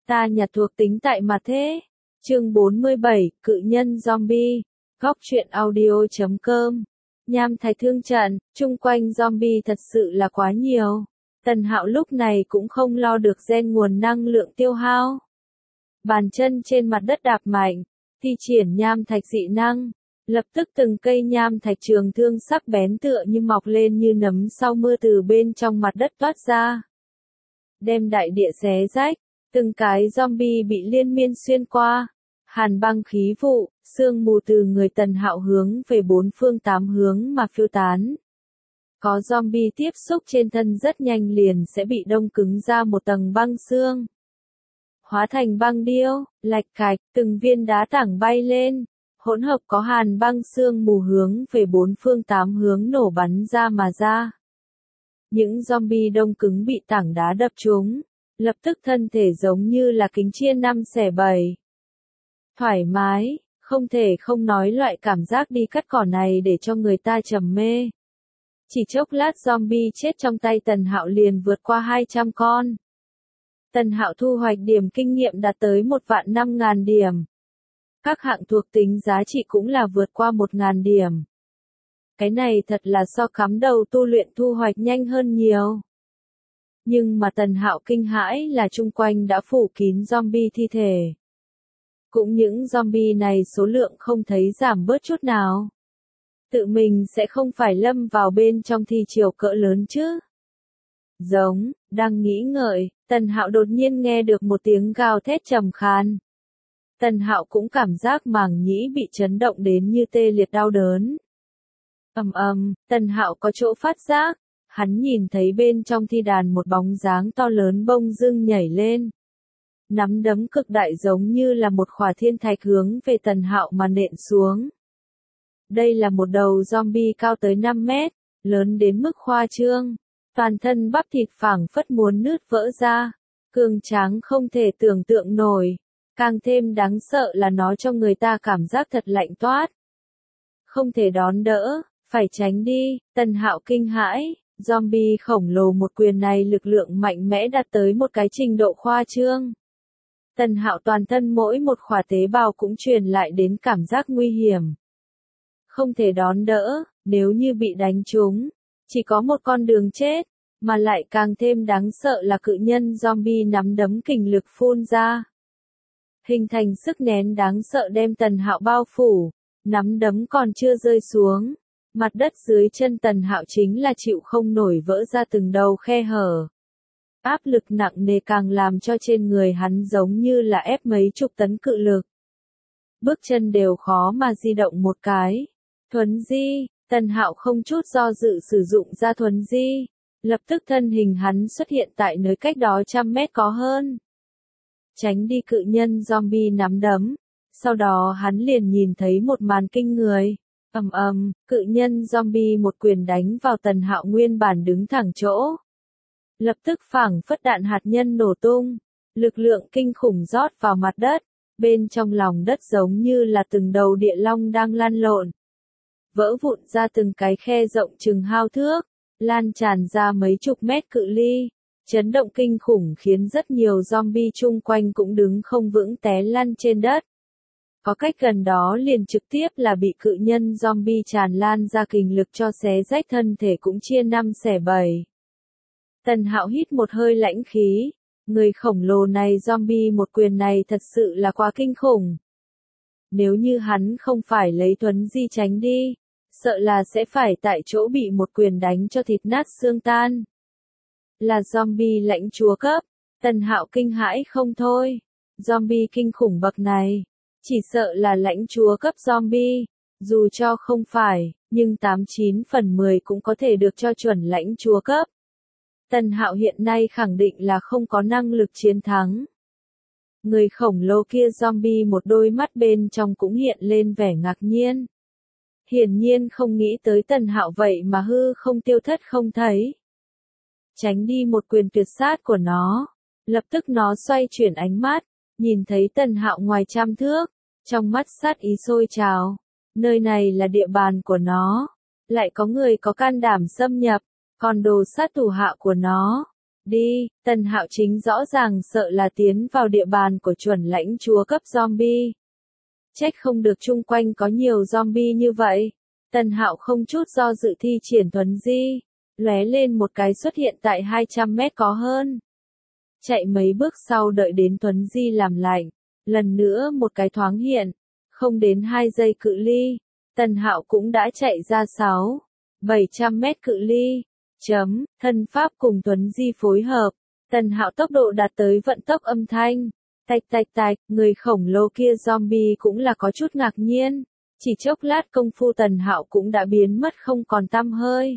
Ta nhặt thuộc tính tại mặt thế. Chương 47, cự nhân zombie. Góc truyện audio.com. Nham thạch thương trận, chung quanh zombie thật sự là quá nhiều. Tần Hạo lúc này cũng không lo được gen nguồn năng lượng tiêu hao. Bàn chân trên mặt đất đạp mạnh, thi triển nham thạch dị năng. Lập tức từng cây nham thạch trường thương sắc bén tựa như mọc lên như nấm sau mưa từ bên trong mặt đất toát ra. Đem đại địa xé rách, từng cái zombie bị liên miên xuyên qua. Hàn băng khí vụ, sương mù từ người Tần Hạo hướng về bốn phương tám hướng mà phiêu tán. Có zombie tiếp xúc trên thân rất nhanh liền sẽ bị đông cứng ra một tầng băng xương. Hóa thành băng điêu, lạch cạch, từng viên đá tảng bay lên. Hỗn hợp có hàn băng sương mù hướng về bốn phương tám hướng nổ bắn ra mà ra. Những zombie đông cứng bị tảng đá đập trúng, lập tức thân thể giống như là kính chia 5/7. Thoải mái, không thể không nói loại cảm giác đi cắt cỏ này để cho người ta trầm mê. Chỉ chốc lát zombie chết trong tay Tần Hạo liền vượt qua 200 con. Tần Hạo thu hoạch điểm kinh nghiệm đạt tới 1.500.000 điểm. Các hạng thuộc tính giá trị cũng là vượt qua 1.000 điểm. Cái này thật là so cắm đầu tu luyện thu hoạch nhanh hơn nhiều. Nhưng mà Tần Hạo kinh hãi là chung quanh đã phủ kín zombie thi thể. Cũng những zombie này số lượng không thấy giảm bớt chút nào. Tự mình sẽ không phải lâm vào bên trong thi triều cỡ lớn chứ. Giống, đang nghĩ ngợi, Tần Hạo đột nhiên nghe được một tiếng gào thét trầm khan. Tần Hạo cũng cảm giác màng nhĩ bị chấn động đến như tê liệt đau đớn. Tần Hạo có chỗ phát giác, hắn nhìn thấy bên trong thi đàn một bóng dáng to lớn bông dưng nhảy lên. Nắm đấm cực đại giống như là một khỏa thiên thạch hướng về Tần Hạo mà nện xuống. Đây là một đầu zombie cao tới 5 mét, lớn đến mức khoa trương. Toàn thân bắp thịt phảng phất muốn nứt vỡ ra, cường tráng không thể tưởng tượng nổi. Càng thêm đáng sợ là nó cho người ta cảm giác thật lạnh toát. Không thể đón đỡ, phải tránh đi, Tần Hạo kinh hãi, zombie khổng lồ một quyền này lực lượng mạnh mẽ đạt tới một cái trình độ khoa trương. Tần Hạo toàn thân mỗi một khỏa tế bào cũng truyền lại đến cảm giác nguy hiểm. Không thể đón đỡ, nếu như bị đánh trúng, chỉ có một con đường chết, mà lại càng thêm đáng sợ là cự nhân zombie nắm đấm kình lực phun ra. Hình thành sức nén đáng sợ đem Tần Hạo bao phủ, nắm đấm còn chưa rơi xuống. Mặt đất dưới chân Tần Hạo chính là chịu không nổi vỡ ra từng đầu khe hở. Áp lực nặng nề càng làm cho trên người hắn giống như là ép mấy chục tấn cự lực. Bước chân đều khó mà di động một cái. Thuấn di, Tần Hạo không chút do dự sử dụng ra thuấn di. Lập tức thân hình hắn xuất hiện tại nơi cách đó 100 mét có hơn. Tránh đi cự nhân zombie nắm đấm. Sau đó hắn liền nhìn thấy một màn kinh người. Cự nhân zombie một quyền đánh vào Tần Hạo nguyên bản đứng thẳng chỗ. Lập tức phảng phất đạn hạt nhân nổ tung. Lực lượng kinh khủng rót vào mặt đất. Bên trong lòng đất giống như là từng đầu địa long đang lăn lộn. Vỡ vụn ra từng cái khe rộng chừng hao thước. Lan tràn ra mấy chục mét cự ly. Chấn động kinh khủng khiến rất nhiều zombie chung quanh cũng đứng không vững té lăn trên đất. Có cách gần đó liền trực tiếp là bị cự nhân zombie tràn lan ra kình lực cho xé rách thân thể cũng chia 5/7. Tần Hạo hít một hơi lãnh khí. Người khổng lồ này zombie một quyền này thật sự là quá kinh khủng. Nếu như hắn không phải lấy thuấn di tránh đi, sợ là sẽ phải tại chỗ bị một quyền đánh cho thịt nát xương tan. Là zombie lãnh chúa cấp, Tần Hạo kinh hãi không thôi. Zombie kinh khủng bậc này, chỉ sợ là lãnh chúa cấp zombie, dù cho không phải, nhưng 89/10 cũng có thể được cho chuẩn lãnh chúa cấp. Tần Hạo hiện nay khẳng định là không có năng lực chiến thắng. Người khổng lồ kia zombie một đôi mắt bên trong cũng hiện lên vẻ ngạc nhiên. Hiển nhiên không nghĩ tới Tần Hạo vậy mà hư không tiêu thất không thấy. Tránh đi một quyền tuyệt sát của nó. Lập tức nó xoay chuyển ánh mắt, nhìn thấy Tần Hạo ngoài 100 thước, trong mắt sát ý sôi trào. Nơi này là địa bàn của nó, lại có người có can đảm xâm nhập, còn đồ sát thủ hạ của nó. Đi, Tần Hạo chính rõ ràng sợ là tiến vào địa bàn của chuẩn lãnh chúa cấp zombie. Trách không được chung quanh có nhiều zombie như vậy. Tần Hạo không chút do dự thi triển thuấn di, lóe lên một cái xuất hiện tại 200 mét có hơn. Chạy mấy bước sau đợi đến thuấn di làm lạnh, lần nữa một cái thoáng hiện, không đến 2 giây cự ly, Tần Hạo cũng đã chạy ra 700 mét cự ly. Thân pháp cùng thuấn di phối hợp, Tần Hạo tốc độ đạt tới vận tốc âm thanh. Tạch tạch tạch, người khổng lồ kia zombie cũng là có chút ngạc nhiên. Chỉ chốc lát công phu Tần Hạo cũng đã biến mất không còn tăm hơi.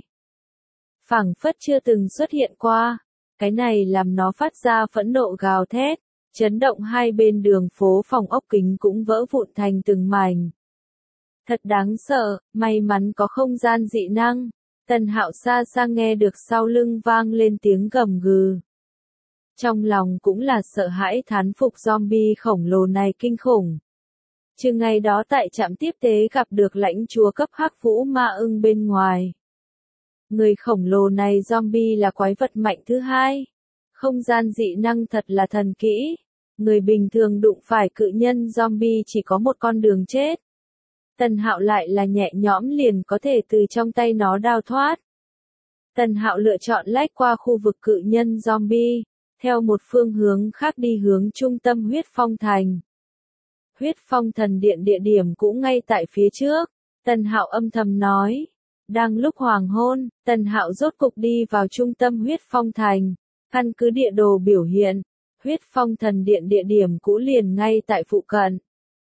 Phảng phất chưa từng xuất hiện qua. Cái này làm nó phát ra phẫn nộ gào thét, chấn động hai bên đường phố, phòng ốc kính cũng vỡ vụn thành từng mảnh. Thật đáng sợ, may mắn có không gian dị năng. Tần Hạo xa xa nghe được sau lưng vang lên tiếng gầm gừ. Trong lòng cũng là sợ hãi thán phục zombie khổng lồ này kinh khủng. Trừ ngày đó tại trạm tiếp tế gặp được lãnh chúa cấp Hắc Vũ Ma Ưng bên ngoài. Người khổng lồ này zombie là quái vật mạnh thứ hai. Không gian dị năng thật là thần kỹ. Người bình thường đụng phải cự nhân zombie chỉ có một con đường chết. Tần Hạo lại là nhẹ nhõm liền có thể từ trong tay nó đào thoát. Tần Hạo lựa chọn lách qua khu vực cự nhân zombie, theo một phương hướng khác đi hướng trung tâm huyết phong thành. Huyết phong thần điện địa điểm cũng ngay tại phía trước, Tần Hạo âm thầm nói. Đang lúc hoàng hôn, Tần Hạo rốt cục đi vào trung tâm huyết phong thành, căn cứ địa đồ biểu hiện, huyết phong thần điện địa điểm cũ liền ngay tại phụ cận.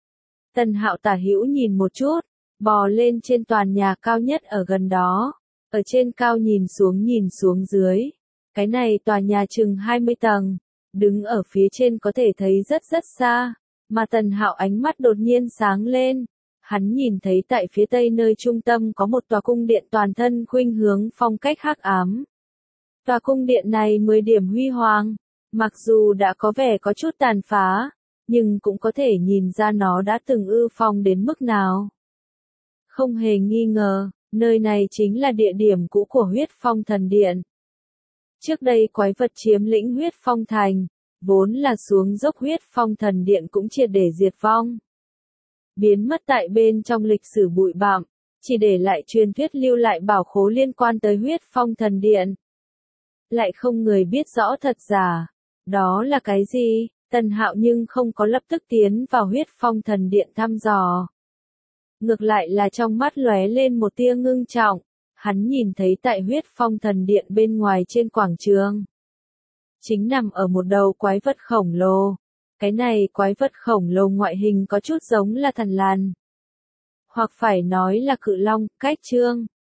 Tần Hạo tả hữu nhìn một chút, bò lên trên tòa nhà cao nhất ở gần đó, ở trên cao nhìn xuống dưới. Cái này tòa nhà chừng 20 tầng, đứng ở phía trên có thể thấy rất xa, mà Tần Hạo ánh mắt đột nhiên sáng lên. Hắn nhìn thấy tại phía tây nơi trung tâm có một tòa cung điện toàn thân khuynh hướng phong cách hắc ám. Tòa cung điện này 10 điểm huy hoàng, mặc dù đã có vẻ có chút tàn phá, nhưng cũng có thể nhìn ra nó đã từng ưu phong đến mức nào. Không hề nghi ngờ, nơi này chính là địa điểm cũ của huyết phong thần điện. Trước đây quái vật chiếm lĩnh huyết phong thành, vốn là xuống dốc huyết phong thần điện cũng triệt để diệt vong. Biến mất tại bên trong lịch sử bụi bặm, chỉ để lại truyền thuyết lưu lại bảo khố liên quan tới huyết phong thần điện. Lại không người biết rõ thật giả, đó là cái gì, Tần Hạo nhưng không có lập tức tiến vào huyết phong thần điện thăm dò. Ngược lại là trong mắt lóe lên một tia ngưng trọng, hắn nhìn thấy tại huyết phong thần điện bên ngoài trên quảng trường. Chính nằm ở một đầu quái vật khổng lồ. Cái này quái vật khổng lồ ngoại hình có chút giống là thần lằn. Hoặc phải nói là cự long, cách trương.